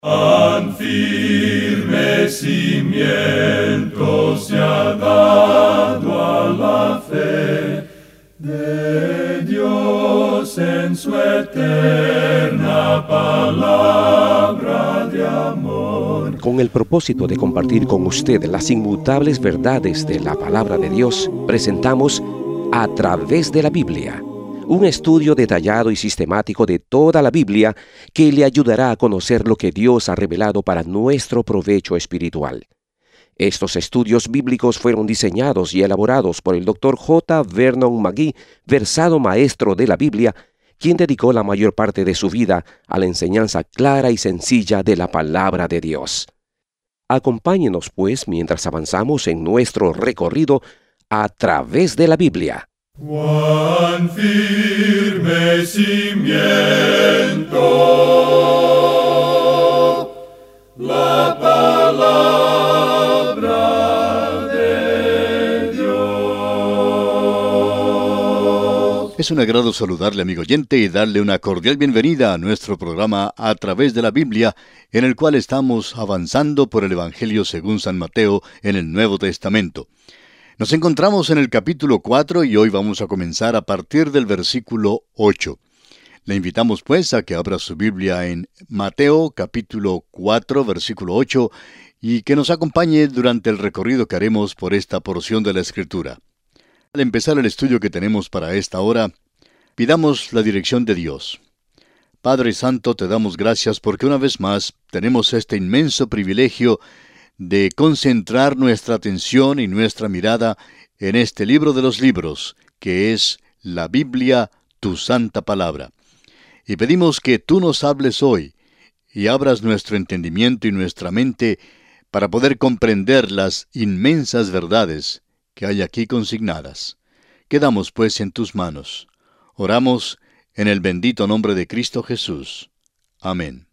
Tan firme cimiento se ha dado a la fe de Dios en su eterna palabra de amor. Con el propósito de compartir con usted las inmutables verdades de la palabra de Dios, presentamos A Través de la Biblia, un estudio detallado y sistemático de toda la Biblia que le ayudará a conocer lo que Dios ha revelado para nuestro provecho espiritual. Estos estudios bíblicos fueron diseñados y elaborados por el Dr. J. Vernon McGee, versado maestro de la Biblia, quien dedicó la mayor parte de su vida a la enseñanza clara y sencilla de la palabra de Dios. Acompáñenos, pues, mientras avanzamos en nuestro recorrido a través de la Biblia. Cuán firme cimiento la palabra de Dios. Es un agrado saludarle, amigo oyente, y darle una cordial bienvenida a nuestro programa A Través de la Biblia, en el cual estamos avanzando por el Evangelio según San Mateo en el Nuevo Testamento. Nos encontramos en el capítulo 4 y hoy vamos a comenzar a partir del versículo 8. Le invitamos pues a que abra su Biblia en Mateo capítulo 4 versículo 8 y que nos acompañe durante el recorrido que haremos por esta porción de la Escritura. Al empezar el estudio que tenemos para esta hora, pidamos la dirección de Dios. Padre Santo, te damos gracias porque una vez más tenemos este inmenso privilegio de concentrar nuestra atención y nuestra mirada en este libro de los libros, que es la Biblia, tu santa palabra. Y pedimos que tú nos hables hoy y abras nuestro entendimiento y nuestra mente para poder comprender las inmensas verdades que hay aquí consignadas. Quedamos pues en tus manos. Oramos en el bendito nombre de Cristo Jesús. Amén.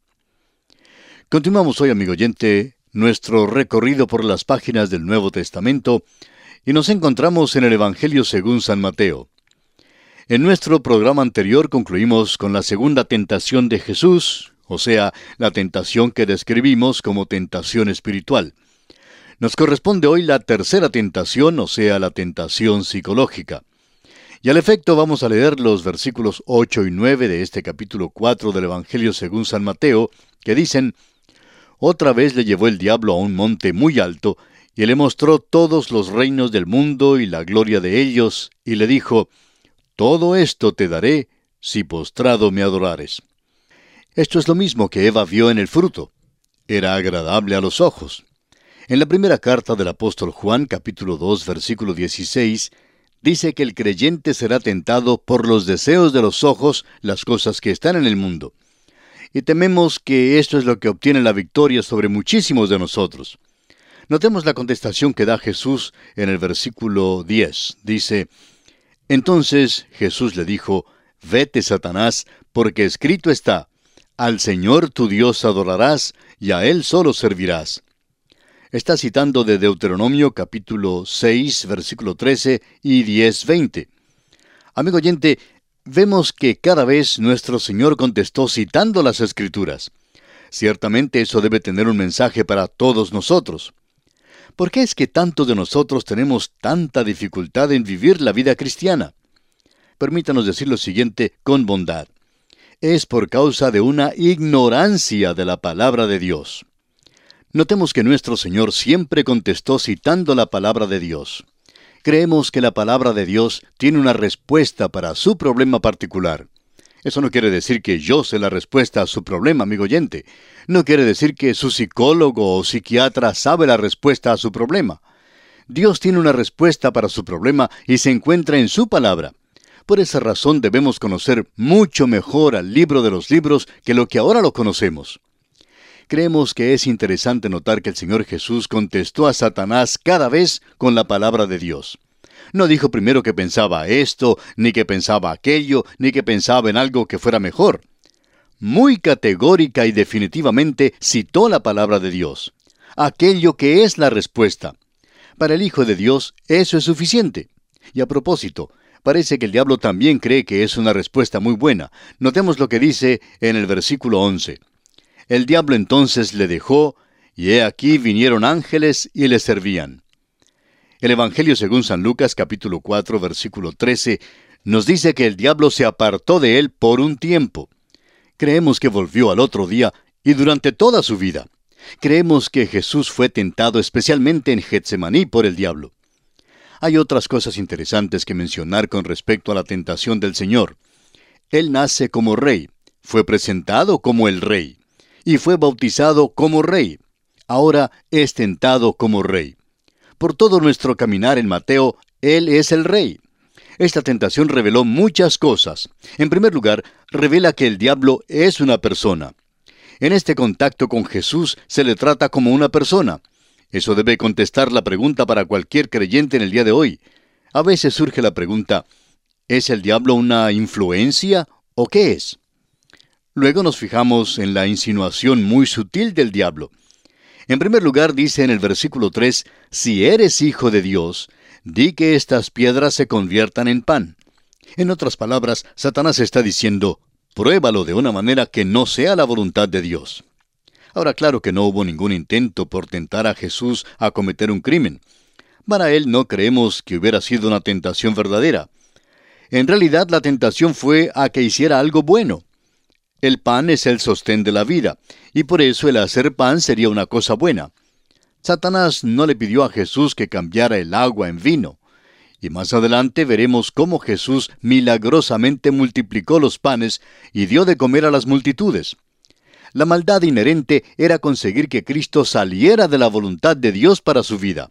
Continuamos hoy, amigo oyente, nuestro recorrido por las páginas del Nuevo Testamento y nos encontramos en el Evangelio según San Mateo. En nuestro programa anterior concluimos con la segunda tentación de Jesús, o sea, la tentación que describimos como tentación espiritual. Nos corresponde hoy la tercera tentación, o sea, la tentación psicológica. Y al efecto vamos a leer los versículos 8 y 9 de este capítulo 4 del Evangelio según San Mateo, que dicen: Otra vez le llevó el diablo a un monte muy alto, y le mostró todos los reinos del mundo y la gloria de ellos, y le dijo: Todo esto te daré, si postrado me adorares. Esto es lo mismo que Eva vio en el fruto. Era agradable a los ojos. En la primera carta del apóstol Juan, capítulo 2, versículo 16, dice que el creyente será tentado por los deseos de los ojos, las cosas que están en el mundo. Y tememos que esto es lo que obtiene la victoria sobre muchísimos de nosotros. Notemos la contestación que da Jesús en el versículo 10. Dice: Entonces Jesús le dijo: Vete, Satanás, porque escrito está: Al Señor tu Dios adorarás, y a Él solo servirás. Está citando de Deuteronomio capítulo 6, versículo 13 y 10, 20. Amigo oyente, vemos que cada vez nuestro Señor contestó citando las Escrituras. Ciertamente eso debe tener un mensaje para todos nosotros. ¿Por qué es que tantos de nosotros tenemos tanta dificultad en vivir la vida cristiana? Permítanos decir lo siguiente con bondad. Es por causa de una ignorancia de la palabra de Dios. Notemos que nuestro Señor siempre contestó citando la palabra de Dios. Creemos que la palabra de Dios tiene una respuesta para su problema particular. Eso no quiere decir que yo sé la respuesta a su problema, amigo oyente. No quiere decir que su psicólogo o psiquiatra sabe la respuesta a su problema. Dios tiene una respuesta para su problema y se encuentra en su palabra. Por esa razón debemos conocer mucho mejor al libro de los libros que lo que ahora lo conocemos. Creemos que es interesante notar que el Señor Jesús contestó a Satanás cada vez con la palabra de Dios. No dijo primero que pensaba esto, ni que pensaba aquello, ni que pensaba en algo que fuera mejor. Muy categórica y definitivamente citó la palabra de Dios, aquello que es la respuesta. Para el Hijo de Dios eso es suficiente. Y a propósito, parece que el diablo también cree que es una respuesta muy buena. Notemos lo que dice en el versículo 11. El diablo entonces le dejó, y he aquí vinieron ángeles y le servían. El Evangelio según San Lucas capítulo 4 versículo 13 nos dice que el diablo se apartó de él por un tiempo. Creemos que volvió al otro día y durante toda su vida. Creemos que Jesús fue tentado especialmente en Getsemaní por el diablo. Hay otras cosas interesantes que mencionar con respecto a la tentación del Señor. Él nace como rey, fue presentado como el rey, y fue bautizado como rey. Ahora es tentado como rey. Por todo nuestro caminar en Mateo, Él es el rey. Esta tentación reveló muchas cosas. En primer lugar, revela que el diablo es una persona. En este contacto con Jesús se le trata como una persona. Eso debe contestar la pregunta para cualquier creyente en el día de hoy. A veces surge la pregunta, ¿es el diablo una influencia o qué es? Luego nos fijamos en la insinuación muy sutil del diablo. En primer lugar dice en el versículo 3, si eres hijo de Dios, di que estas piedras se conviertan en pan. En otras palabras, Satanás está diciendo, pruébalo de una manera que no sea la voluntad de Dios. Ahora, claro que no hubo ningún intento por tentar a Jesús a cometer un crimen. Para él no creemos que hubiera sido una tentación verdadera. En realidad la tentación fue a que hiciera algo bueno. El pan es el sostén de la vida, y por eso el hacer pan sería una cosa buena. Satanás no le pidió a Jesús que cambiara el agua en vino. Y más adelante veremos cómo Jesús milagrosamente multiplicó los panes y dio de comer a las multitudes. La maldad inherente era conseguir que Cristo saliera de la voluntad de Dios para su vida.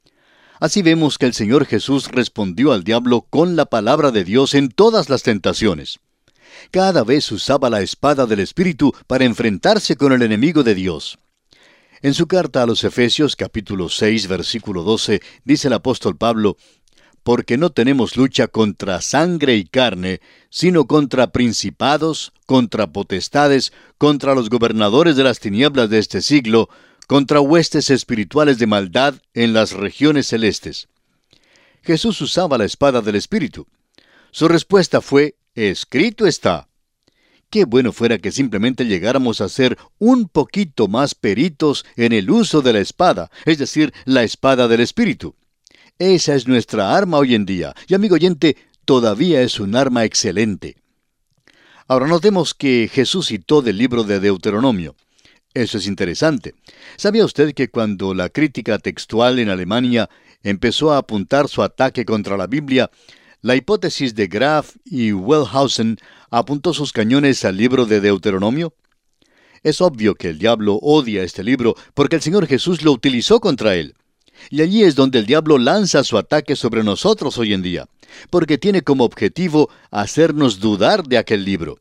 Así vemos que el Señor Jesús respondió al diablo con la palabra de Dios en todas las tentaciones. Cada vez usaba la espada del Espíritu para enfrentarse con el enemigo de Dios. En su carta a los Efesios, capítulo 6, versículo 12, dice el apóstol Pablo, «Porque no tenemos lucha contra sangre y carne, sino contra principados, contra potestades, contra los gobernadores de las tinieblas de este siglo, contra huestes espirituales de maldad en las regiones celestes». Jesús usaba la espada del Espíritu. Su respuesta fue, «Escrito está». Qué bueno fuera que simplemente llegáramos a ser un poquito más peritos en el uso de la espada, es decir, la espada del Espíritu. Esa es nuestra arma hoy en día, y amigo oyente, todavía es un arma excelente. Ahora notemos que Jesús citó del libro de Deuteronomio. Eso es interesante. ¿Sabía usted que cuando la crítica textual en Alemania empezó a apuntar su ataque contra la Biblia, la hipótesis de Graf y Wellhausen apuntó sus cañones al libro de Deuteronomio? Es obvio que el diablo odia este libro porque el Señor Jesús lo utilizó contra él. Y allí es donde el diablo lanza su ataque sobre nosotros hoy en día, porque tiene como objetivo hacernos dudar de aquel libro.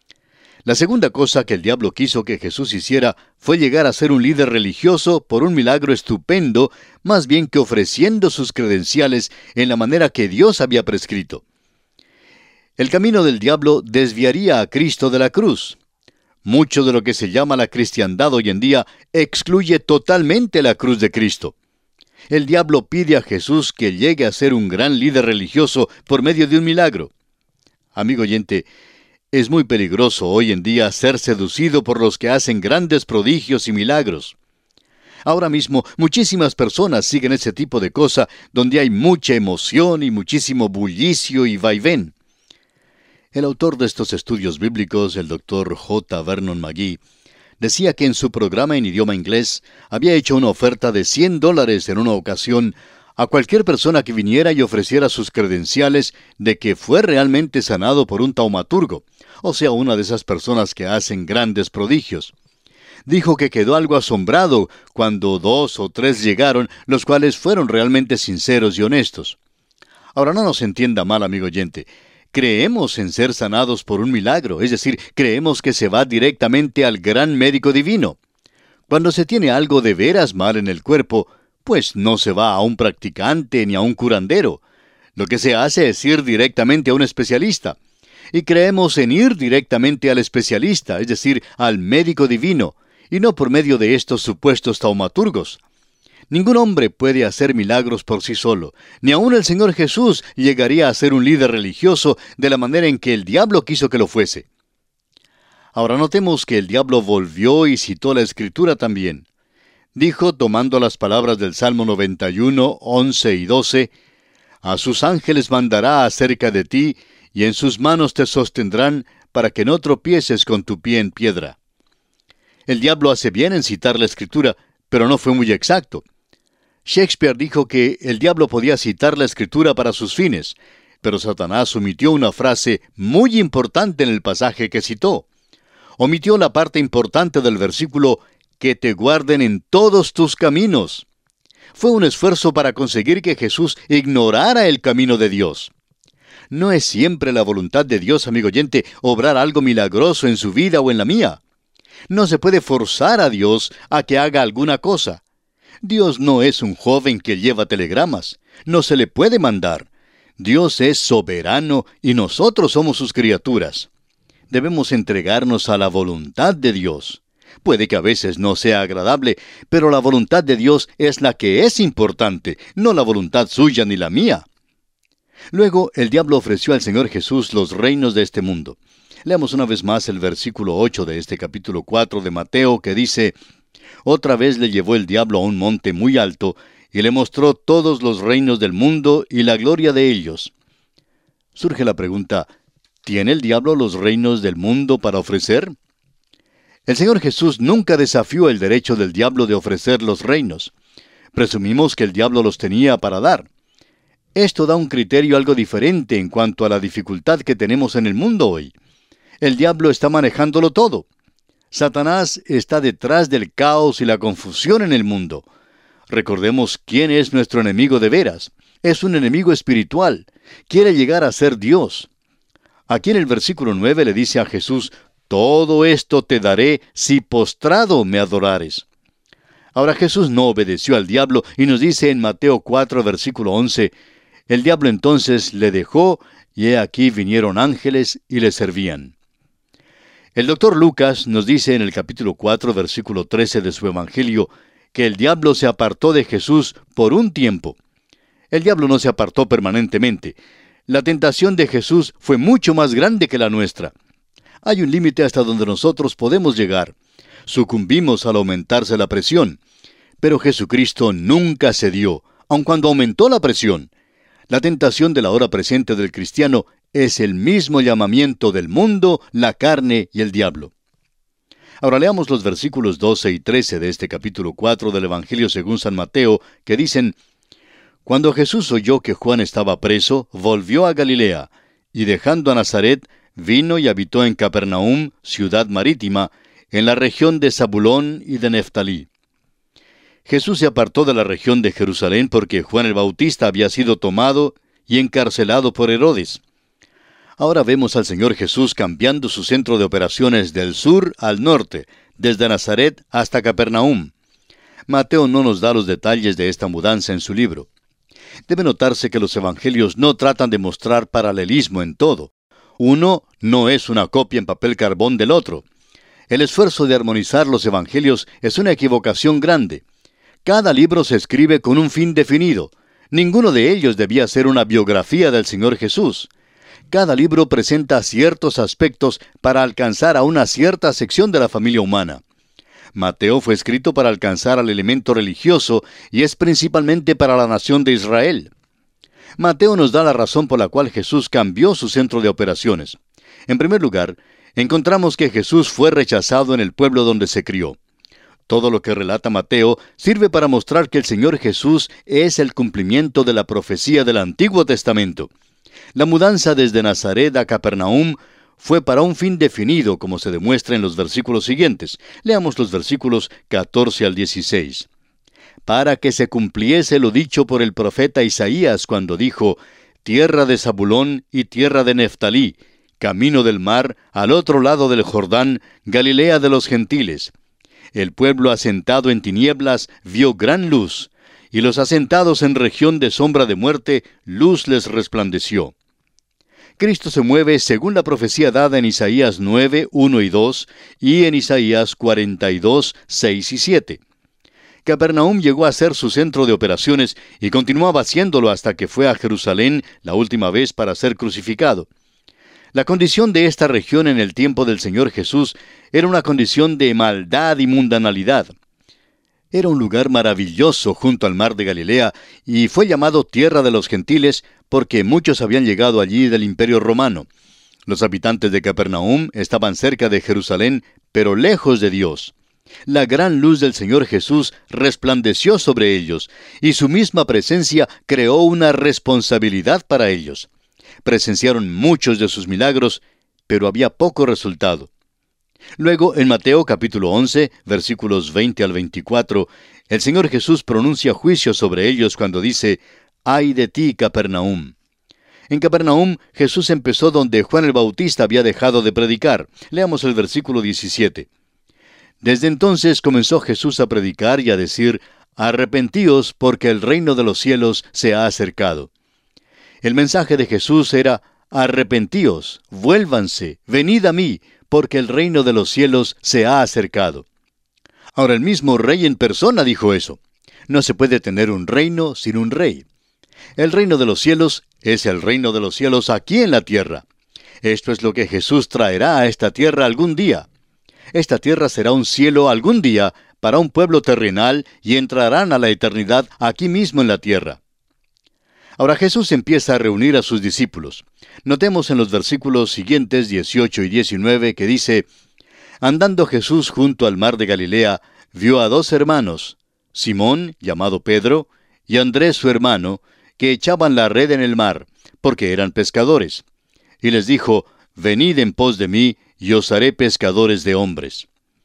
La segunda cosa que el diablo quiso que Jesús hiciera fue llegar a ser un líder religioso por un milagro estupendo, más bien que ofreciendo sus credenciales en la manera que Dios había prescrito. El camino del diablo desviaría a Cristo de la cruz. Mucho de lo que se llama la cristiandad hoy en día excluye totalmente la cruz de Cristo. El diablo pide a Jesús que llegue a ser un gran líder religioso por medio de un milagro. Amigo oyente, es muy peligroso hoy en día ser seducido por los que hacen grandes prodigios y milagros. Ahora mismo, muchísimas personas siguen ese tipo de cosa donde hay mucha emoción y muchísimo bullicio y vaivén. El autor de estos estudios bíblicos, el Dr. J. Vernon McGee, decía que en su programa en idioma inglés había hecho una oferta de $100 en una ocasión a cualquier persona que viniera y ofreciera sus credenciales de que fue realmente sanado por un taumaturgo, o sea, una de esas personas que hacen grandes prodigios. Dijo que quedó algo asombrado cuando 2 o 3 llegaron, los cuales fueron realmente sinceros y honestos. Ahora no nos entienda mal, amigo oyente. Creemos en ser sanados por un milagro, es decir, creemos que se va directamente al gran médico divino. Cuando se tiene algo de veras mal en el cuerpo, pues no se va a un practicante ni a un curandero. Lo que se hace es ir directamente a un especialista. Y creemos en ir directamente al especialista, es decir, al médico divino, y no por medio de estos supuestos taumaturgos. Ningún hombre puede hacer milagros por sí solo, ni aun el Señor Jesús llegaría a ser un líder religioso de la manera en que el diablo quiso que lo fuese. Ahora notemos que el diablo volvió y citó la Escritura también. Dijo, tomando las palabras del Salmo 91, 11 y 12, «A sus ángeles mandará acerca de ti, y en sus manos te sostendrán, para que no tropieces con tu pie en piedra». El diablo hace bien en citar la Escritura, pero no fue muy exacto. Shakespeare dijo que el diablo podía citar la Escritura para sus fines, pero Satanás omitió una frase muy importante en el pasaje que citó. Omitió la parte importante del versículo, «que te guarden en todos tus caminos». Fue un esfuerzo para conseguir que Jesús ignorara el camino de Dios. No es siempre la voluntad de Dios, amigo oyente, obrar algo milagroso en su vida o en la mía. No se puede forzar a Dios a que haga alguna cosa. Dios no es un joven que lleva telegramas. No se le puede mandar. Dios es soberano y nosotros somos sus criaturas. Debemos entregarnos a la voluntad de Dios. Puede que a veces no sea agradable, pero la voluntad de Dios es la que es importante, no la voluntad suya ni la mía. Luego, el diablo ofreció al Señor Jesús los reinos de este mundo. Leamos una vez más el versículo 8 de este capítulo 4 de Mateo, que dice, «Otra vez le llevó el diablo a un monte muy alto, y le mostró todos los reinos del mundo y la gloria de ellos». Surge la pregunta, ¿tiene el diablo los reinos del mundo para ofrecer? El Señor Jesús nunca desafió el derecho del diablo de ofrecer los reinos. Presumimos que el diablo los tenía para dar. Esto da un criterio algo diferente en cuanto a la dificultad que tenemos en el mundo hoy. El diablo está manejándolo todo. Satanás está detrás del caos y la confusión en el mundo. Recordemos quién es nuestro enemigo de veras. Es un enemigo espiritual. Quiere llegar a ser Dios. Aquí en el versículo 9 le dice a Jesús, «Todo esto te daré si postrado me adorares». Ahora Jesús no obedeció al diablo y nos dice en Mateo 4, versículo 11, «El diablo entonces le dejó, y he aquí vinieron ángeles y le servían». El doctor Lucas nos dice en el capítulo 4, versículo 13 de su Evangelio, que el diablo se apartó de Jesús por un tiempo. El diablo no se apartó permanentemente. La tentación de Jesús fue mucho más grande que la nuestra. Hay un límite hasta donde nosotros podemos llegar. Sucumbimos al aumentarse la presión. Pero Jesucristo nunca cedió, aun cuando aumentó la presión. La tentación de la hora presente del cristiano es el mismo llamamiento del mundo, la carne y el diablo. Ahora leamos los versículos 12 y 13 de este capítulo 4 del Evangelio según San Mateo, que dicen, «Cuando Jesús oyó que Juan estaba preso, volvió a Galilea, y dejando a Nazaret, vino y habitó en Capernaum, ciudad marítima, en la región de Zabulón y de Neftalí». Jesús se apartó de la región de Jerusalén porque Juan el Bautista había sido tomado y encarcelado por Herodes. Ahora vemos al Señor Jesús cambiando su centro de operaciones del sur al norte, desde Nazaret hasta Capernaum. Mateo no nos da los detalles de esta mudanza en su libro. Debe notarse que los evangelios no tratan de mostrar paralelismo en todo. Uno no es una copia en papel carbón del otro. El esfuerzo de armonizar los evangelios es una equivocación grande. Cada libro se escribe con un fin definido. Ninguno de ellos debía ser una biografía del Señor Jesús. Cada libro presenta ciertos aspectos para alcanzar a una cierta sección de la familia humana. Mateo fue escrito para alcanzar al elemento religioso y es principalmente para la nación de Israel. Mateo nos da la razón por la cual Jesús cambió su centro de operaciones. En primer lugar, encontramos que Jesús fue rechazado en el pueblo donde se crió. Todo lo que relata Mateo sirve para mostrar que el Señor Jesús es el cumplimiento de la profecía del Antiguo Testamento. La mudanza desde Nazaret a Capernaum fue para un fin definido, como se demuestra en los versículos siguientes. Leamos los versículos 14 al 16. «Para que se cumpliese lo dicho por el profeta Isaías cuando dijo, tierra de Zabulón y tierra de Neftalí, camino del mar, al otro lado del Jordán, Galilea de los gentiles. El pueblo asentado en tinieblas vio gran luz, y los asentados en región de sombra de muerte, luz les resplandeció». Cristo se mueve según la profecía dada en Isaías 9, 1 y 2, y en Isaías 42, 6 y 7. Capernaum llegó a ser su centro de operaciones y continuaba haciéndolo hasta que fue a Jerusalén la última vez para ser crucificado. La condición de esta región en el tiempo del Señor Jesús era una condición de maldad y mundanalidad. Era un lugar maravilloso junto al mar de Galilea y fue llamado Tierra de los Gentiles porque muchos habían llegado allí del Imperio Romano. Los habitantes de Capernaum estaban cerca de Jerusalén, pero lejos de Dios. La gran luz del Señor Jesús resplandeció sobre ellos, y su misma presencia creó una responsabilidad para ellos. Presenciaron muchos de sus milagros, pero había poco resultado. Luego, en Mateo capítulo 11, versículos 20 al 24, el Señor Jesús pronuncia juicio sobre ellos cuando dice: «¡Ay de ti, Capernaum!». En Capernaum, Jesús empezó donde Juan el Bautista había dejado de predicar. Leamos el versículo 17. Desde entonces comenzó Jesús a predicar y a decir: «Arrepentíos, porque el reino de los cielos se ha acercado». El mensaje de Jesús era: «Arrepentíos, vuélvanse, venid a mí, porque el reino de los cielos se ha acercado». Ahora, el mismo rey en persona dijo eso. No se puede tener un reino sin un rey. El reino de los cielos es el reino de los cielos aquí en la tierra. Esto es lo que Jesús traerá a esta tierra algún día. Esta tierra será un cielo algún día para un pueblo terrenal y entrarán a la eternidad aquí mismo en la tierra. Ahora Jesús empieza a reunir a sus discípulos. Notemos en los versículos siguientes, 18 y 19, que dice: «Andando Jesús junto al mar de Galilea, vio a dos hermanos, Simón, llamado Pedro, y Andrés su hermano, que echaban la red en el mar, porque eran pescadores. Y les dijo: Venid en pos de mí, y os haré pescadores de hombres».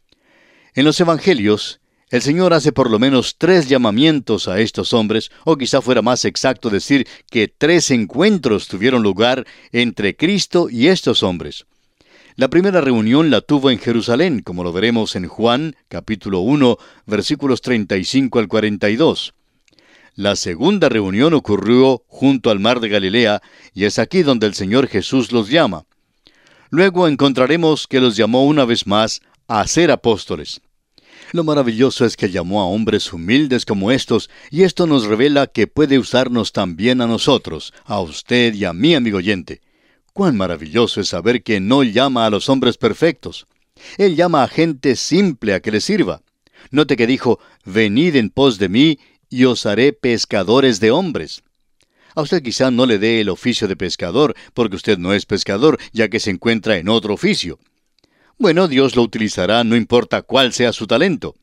En los Evangelios, el Señor hace por lo menos 3 llamamientos a estos hombres, o quizá fuera más exacto decir que 3 encuentros tuvieron lugar entre Cristo y estos hombres. La primera reunión la tuvo en Jerusalén, como lo veremos en Juan, capítulo 1, versículos 35 al 42. La segunda reunión ocurrió junto al mar de Galilea, y es aquí donde el Señor Jesús los llama. Luego encontraremos que los llamó una vez más a ser apóstoles. Lo maravilloso es que llamó a hombres humildes como estos, y esto nos revela que puede usarnos también a nosotros, a usted y a mí, amigo oyente. Cuán maravilloso es saber que no llama a los hombres perfectos. Él llama a gente simple a que le sirva. Note que dijo: «Venid en pos de mí, y os haré pescadores de hombres». A usted quizá no le dé el oficio de pescador, porque usted no es pescador, ya que se encuentra en otro oficio. Bueno, Dios lo utilizará, no importa cuál sea su talento.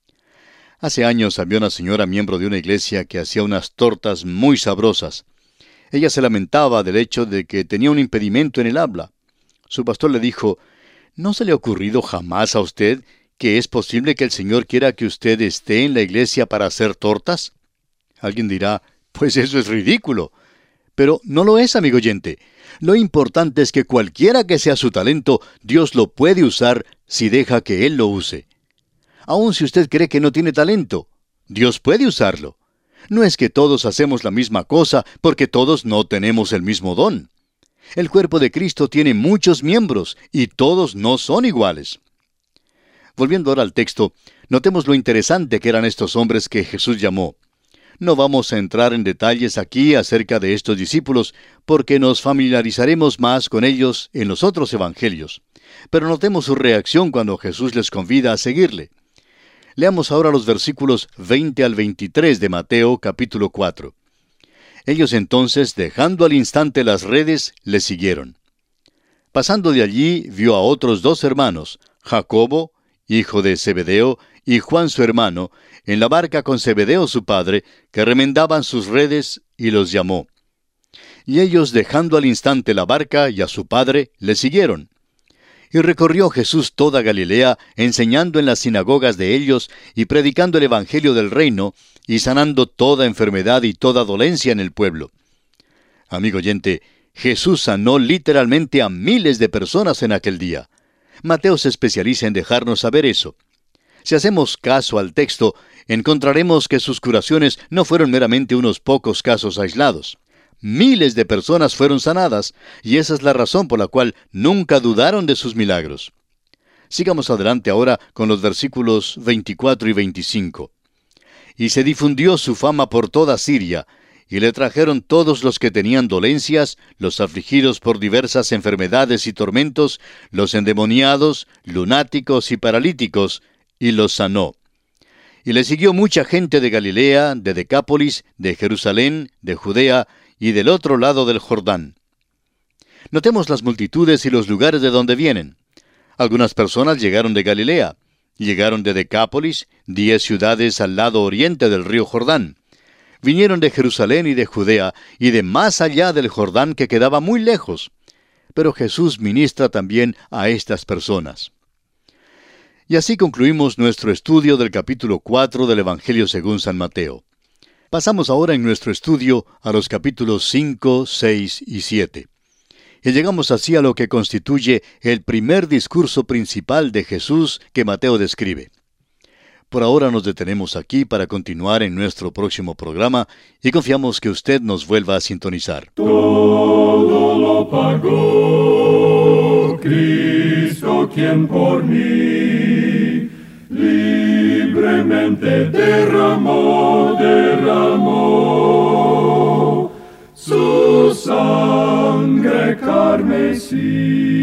Hace años había una señora miembro de una iglesia que hacía unas tortas muy sabrosas. Ella se lamentaba del hecho de que tenía un impedimento en el habla. Su pastor le dijo: «¿No se le ha ocurrido jamás a usted que es posible que el Señor quiera que usted esté en la iglesia para hacer tortas?» Alguien dirá: «Pues eso es ridículo». Pero no lo es, amigo oyente. Lo importante es que cualquiera que sea su talento, Dios lo puede usar si deja que Él lo use. Aun si usted cree que no tiene talento, Dios puede usarlo. No es que todos hacemos la misma cosa, porque todos no tenemos el mismo don. El cuerpo de Cristo tiene muchos miembros, y todos no son iguales. Volviendo ahora al texto, notemos lo interesante que eran estos hombres que Jesús llamó. No vamos a entrar en detalles aquí acerca de estos discípulos, porque nos familiarizaremos más con ellos en los otros evangelios. Pero notemos su reacción cuando Jesús les convida a seguirle. Leamos ahora los versículos 20 al 23 de Mateo capítulo 4. Ellos entonces, dejando al instante las redes, le siguieron. Pasando de allí, vio a otros 2 hermanos, Jacobo, hijo de Zebedeo, y Juan su hermano, en la barca con Zebedeo su padre, que remendaban sus redes, y los llamó. Y ellos, dejando al instante la barca y a su padre, le siguieron. Y recorrió Jesús toda Galilea, enseñando en las sinagogas de ellos, y predicando el evangelio del reino, y sanando toda enfermedad y toda dolencia en el pueblo. Amigo oyente, Jesús sanó literalmente a miles de personas en aquel día. Mateo se especializa en dejarnos saber eso. Si hacemos caso al texto, encontraremos que sus curaciones no fueron meramente unos pocos casos aislados. Miles de personas fueron sanadas, y esa es la razón por la cual nunca dudaron de sus milagros. Sigamos adelante ahora con los versículos 24 y 25. Y se difundió su fama por toda Siria, y le trajeron todos los que tenían dolencias, los afligidos por diversas enfermedades y tormentos, los endemoniados, lunáticos y paralíticos, y los sanó. Y le siguió mucha gente de Galilea, de Decápolis, de Jerusalén, de Judea y del otro lado del Jordán. Notemos las multitudes y los lugares de donde vienen. Algunas personas llegaron de Galilea, llegaron de Decápolis, 10 ciudades al lado oriente del río Jordán. Vinieron de Jerusalén y de Judea, y de más allá del Jordán que quedaba muy lejos. Pero Jesús ministra también a estas personas. Y así concluimos nuestro estudio del capítulo 4 del Evangelio según San Mateo. Pasamos ahora en nuestro estudio a los capítulos 5, 6 y 7. Y llegamos así a lo que constituye el primer discurso principal de Jesús que Mateo describe. Por ahora nos detenemos aquí para continuar en nuestro próximo programa y confiamos que usted nos vuelva a sintonizar. Todo lo pagó Cristo, quien por mí libremente derramó su sangre carmesí.